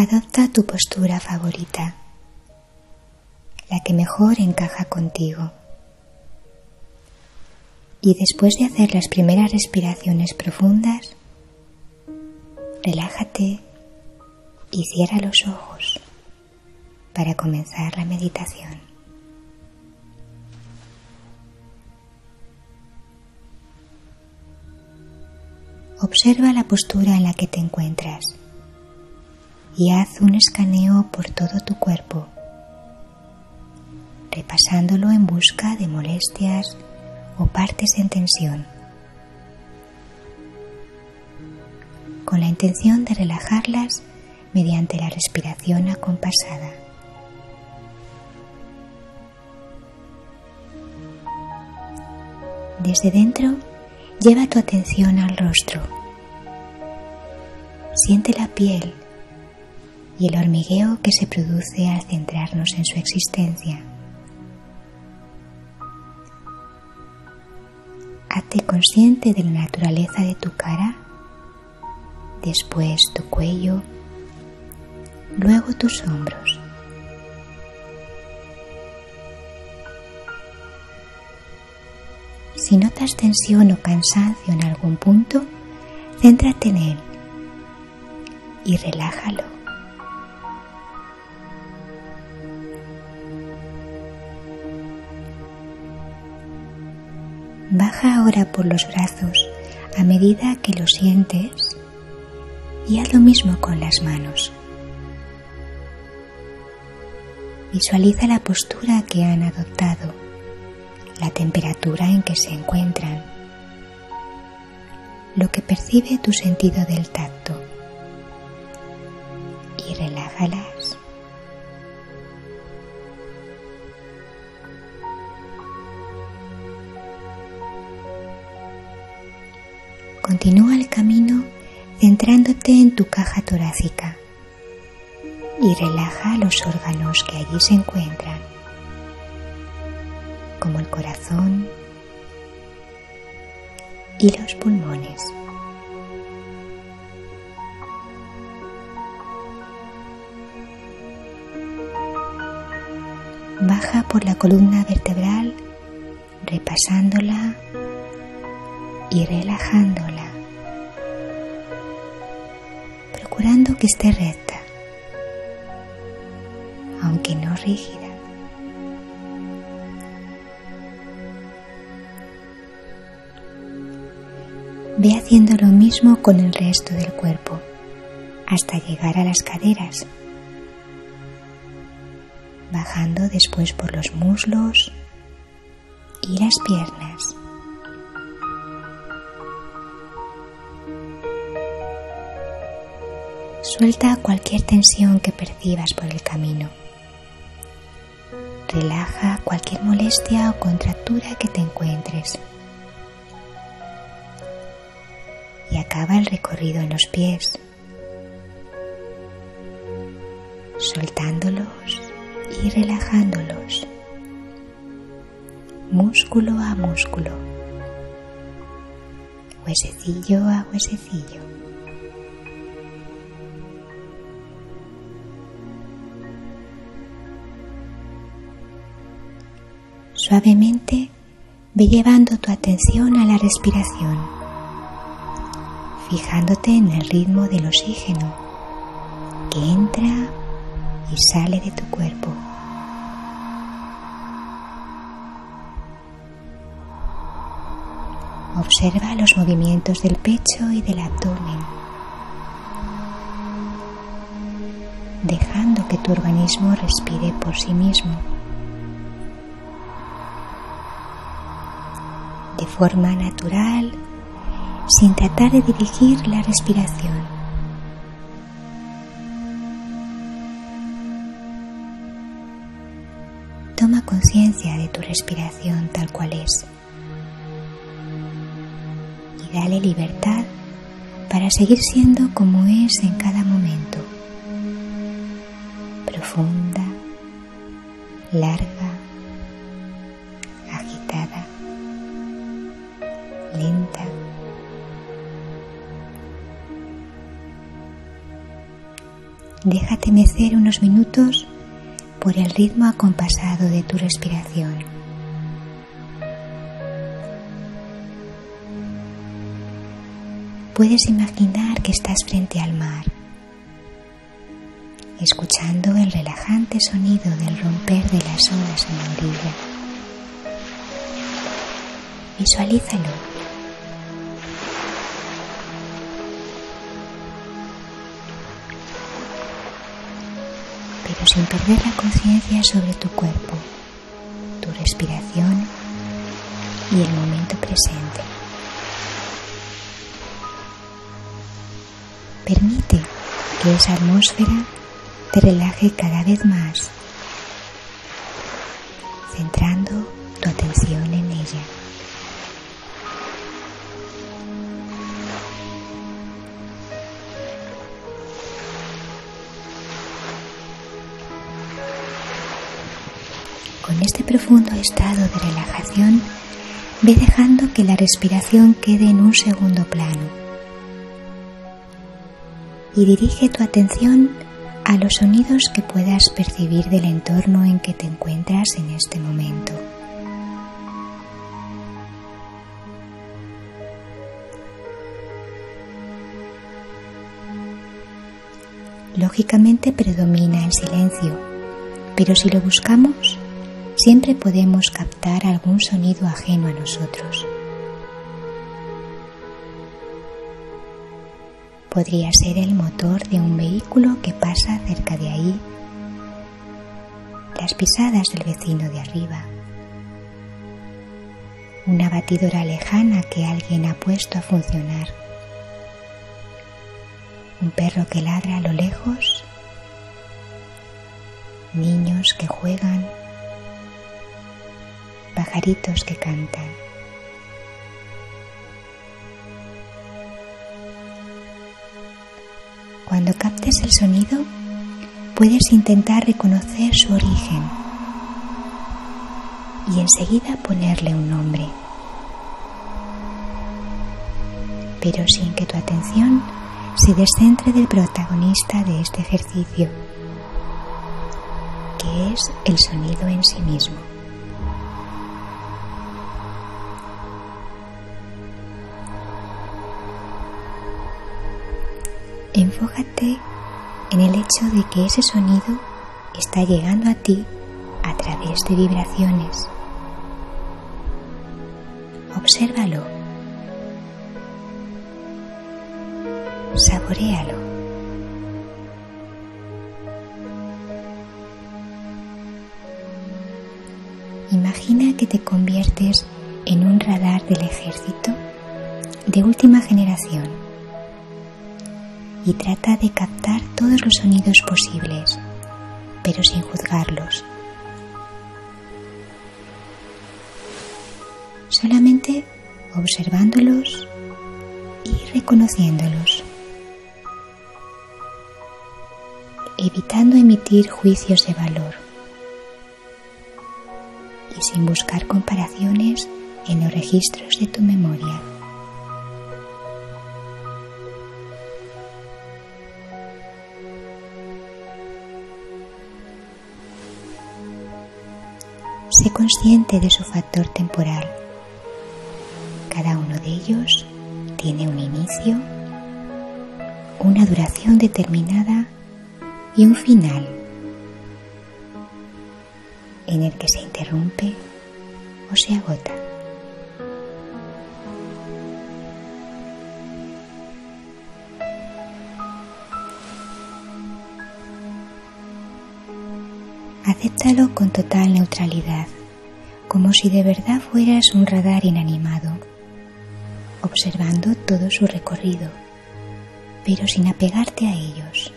Adopta tu postura favorita, la que mejor encaja contigo. Y después de hacer las primeras respiraciones profundas, relájate y cierra los ojos para comenzar la meditación. Observa la postura en la que te encuentras y haz un escaneo por todo tu cuerpo, repasándolo en busca de molestias o partes en tensión, con la intención de relajarlas mediante la respiración acompasada. Desde dentro, lleva tu atención al rostro. Siente la piel y el hormigueo que se produce al centrarnos en su existencia. Hazte consciente de la naturaleza de tu cara, después tu cuello, luego tus hombros. Si notas tensión o cansancio en algún punto, céntrate en él y relájalo. Baja ahora por los brazos a medida que lo sientes y haz lo mismo con las manos. Visualiza la postura que han adoptado, la temperatura en que se encuentran, lo que percibe tu sentido del tacto y relájalas. Continúa el camino centrándote en tu caja torácica y relaja los órganos que allí se encuentran, como el corazón y los pulmones. Baja por la columna vertebral, repasándola y relajándola, procurando que esté recta, aunque no rígida. Ve haciendo lo mismo con el resto del cuerpo, hasta llegar a las caderas, bajando después por los muslos y las piernas. Suelta cualquier tensión que percibas por el camino. Relaja cualquier molestia o contractura que te encuentres. Y acaba el recorrido en los pies, soltándolos y relajándolos, músculo a músculo, huesecillo a huesecillo. Suavemente ve llevando tu atención a la respiración, fijándote en el ritmo del oxígeno que entra y sale de tu cuerpo. Observa los movimientos del pecho y del abdomen, dejando que tu organismo respire por sí mismo, de forma natural, sin tratar de dirigir la respiración. Toma conciencia de tu respiración tal cual es y dale libertad para seguir siendo como es en cada momento, profunda, larga, agitada, lenta. Déjate mecer unos minutos por el ritmo acompasado de tu respiración. Puedes imaginar que estás frente al mar, escuchando el relajante sonido del romper de las olas en la orilla. Visualízalo. Pero sin perder la conciencia sobre tu cuerpo, tu respiración y el momento presente. Permite que esa atmósfera te relaje cada vez más, centrando tu atención en ella. Con este profundo estado de relajación, ve dejando que la respiración quede en un segundo plano y dirige tu atención a los sonidos que puedas percibir del entorno en que te encuentras en este momento. Lógicamente predomina el silencio, pero si lo buscamos, siempre podemos captar algún sonido ajeno a nosotros. Podría ser el motor de un vehículo que pasa cerca de ahí, las pisadas del vecino de arriba, una batidora lejana que alguien ha puesto a funcionar, un perro que ladra a lo lejos, niños que juegan, pajaritos que cantan. Cuando captes el sonido, puedes intentar reconocer su origen y enseguida ponerle un nombre, pero sin que tu atención se descentre del protagonista de este ejercicio, que es el sonido en sí mismo. Enfócate en el hecho de que ese sonido está llegando a ti a través de vibraciones. Obsérvalo. Saboréalo. Imagina que te conviertes en un radar del ejército de última generación y trata de captar todos los sonidos posibles, pero sin juzgarlos. Solamente observándolos y reconociéndolos, evitando emitir juicios de valor y sin buscar comparaciones en los registros de tu memoria. Sé consciente de su factor temporal. Cada uno de ellos tiene un inicio, una duración determinada y un final, en el que se interrumpe o se agota. Acéptalo con total neutralidad, como si de verdad fueras un radar inanimado, observando todo su recorrido, pero sin apegarte a ellos.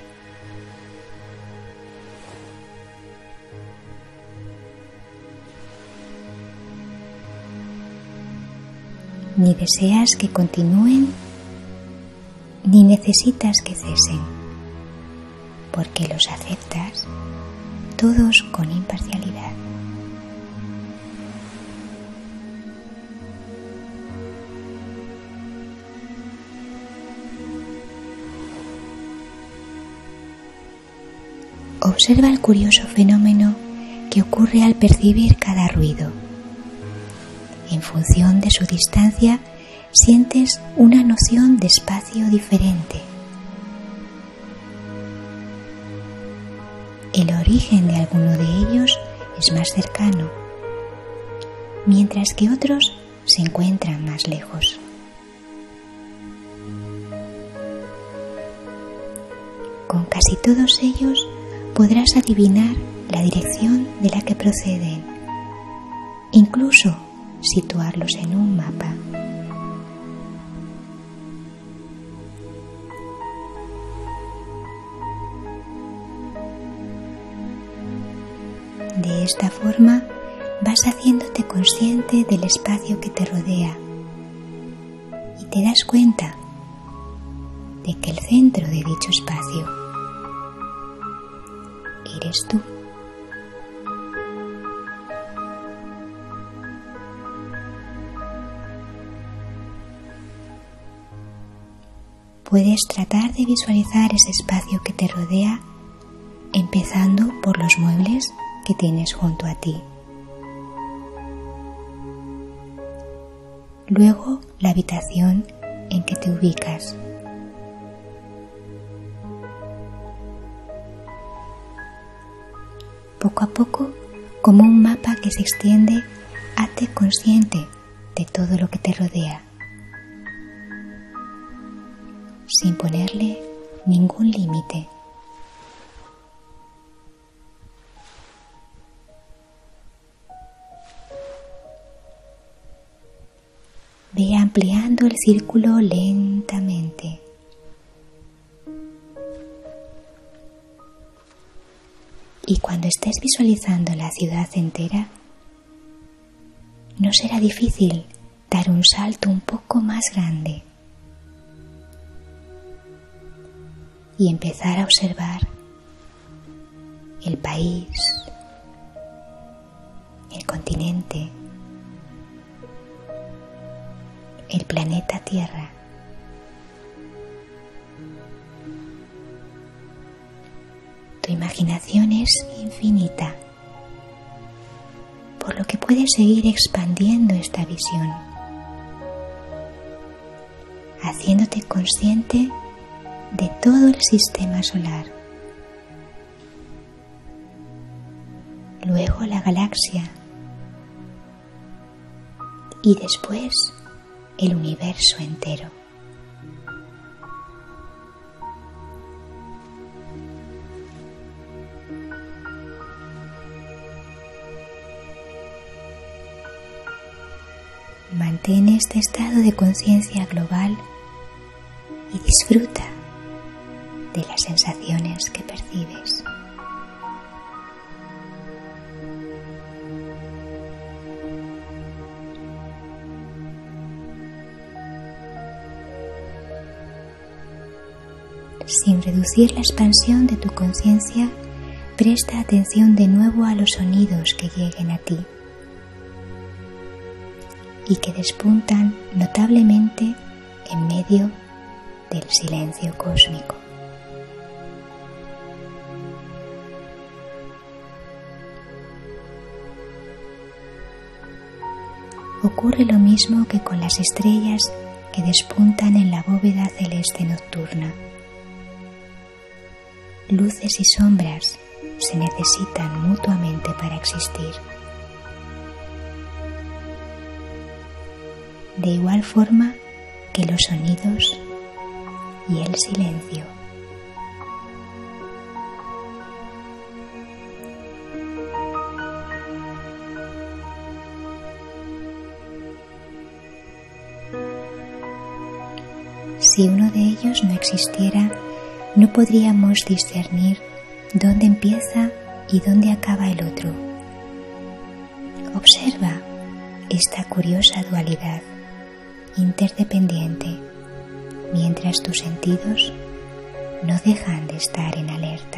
Ni deseas que continúen, ni necesitas que cesen, porque los aceptas todos con imparcialidad. Observa el curioso fenómeno que ocurre al percibir cada ruido. En función de su distancia, sientes una noción de espacio diferente. El origen de alguno de ellos es más cercano, mientras que otros se encuentran más lejos. Con casi todos ellos podrás adivinar la dirección de la que proceden, incluso situarlos en un mapa. De esta forma vas haciéndote consciente del espacio que te rodea y te das cuenta de que el centro de dicho espacio eres tú. Puedes tratar de visualizar ese espacio que te rodea empezando por los muebles que tienes junto a ti. Luego, la habitación en que te ubicas. Poco a poco, como un mapa que se extiende, hazte consciente de todo lo que te rodea, sin ponerle ningún límite. Ve ampliando el círculo lentamente. Y cuando estés visualizando la ciudad entera, no será difícil dar un salto un poco más grande y empezar a observar el país, el continente, el planeta Tierra. Tu imaginación es infinita, por lo que puedes seguir expandiendo esta visión, haciéndote consciente de todo el sistema solar, luego la galaxia y después el universo entero. Mantén este estado de conciencia global y disfruta de las sensaciones que percibes. Sin reducir la expansión de tu conciencia, presta atención de nuevo a los sonidos que lleguen a ti y que despuntan notablemente en medio del silencio cósmico. Ocurre lo mismo que con las estrellas que despuntan en la bóveda celeste nocturna. Luces y sombras se necesitan mutuamente para existir. De igual forma que los sonidos y el silencio. Si uno de ellos no existiera, no podríamos discernir dónde empieza y dónde acaba el otro. Observa esta curiosa dualidad interdependiente, mientras tus sentidos no dejan de estar en alerta.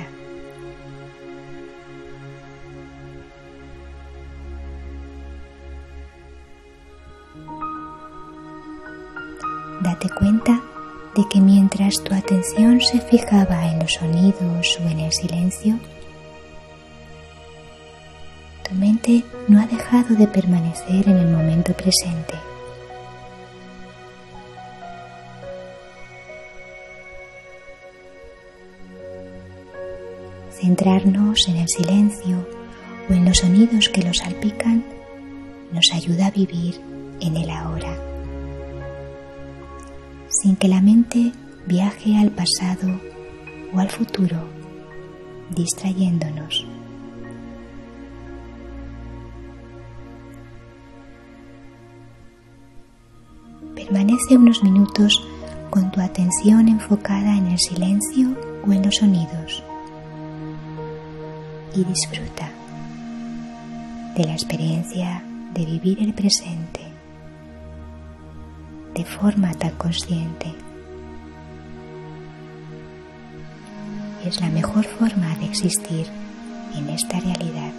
Date cuenta de que mientras tu atención se fijaba en los sonidos o en el silencio, Tu mente no ha dejado de permanecer en el momento presente. Centrarnos en el silencio o en los sonidos que lo salpican nos ayuda a vivir en el ahora, sin que la mente viaje al pasado o al futuro, distrayéndonos. Permanece unos minutos con tu atención enfocada en el silencio o en los sonidos y disfruta de la experiencia de vivir el presente de forma tan consciente. Es la mejor forma de existir en esta realidad.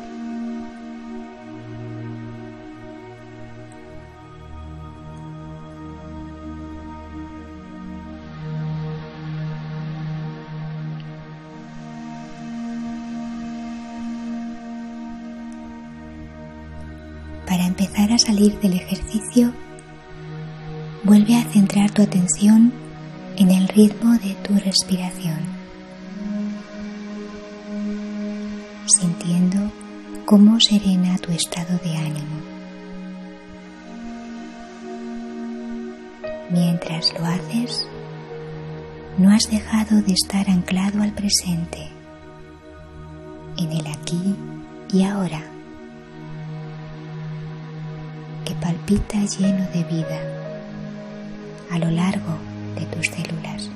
Para empezar a salir del ejercicio, vuelve a centrar tu atención en el ritmo de tu respiración, sintiendo cómo serena tu estado de ánimo. Mientras lo haces, no has dejado de estar anclado al presente, en el aquí y ahora, que palpita lleno de vida a lo largo de tus células.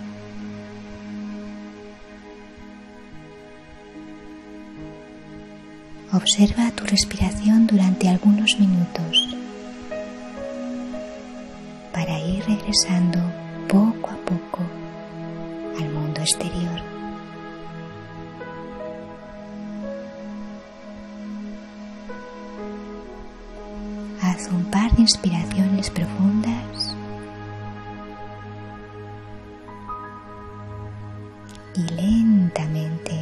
Observa tu respiración durante algunos minutos para ir regresando poco a poco al mundo exterior. Haz un par de inspiraciones profundas y lentamente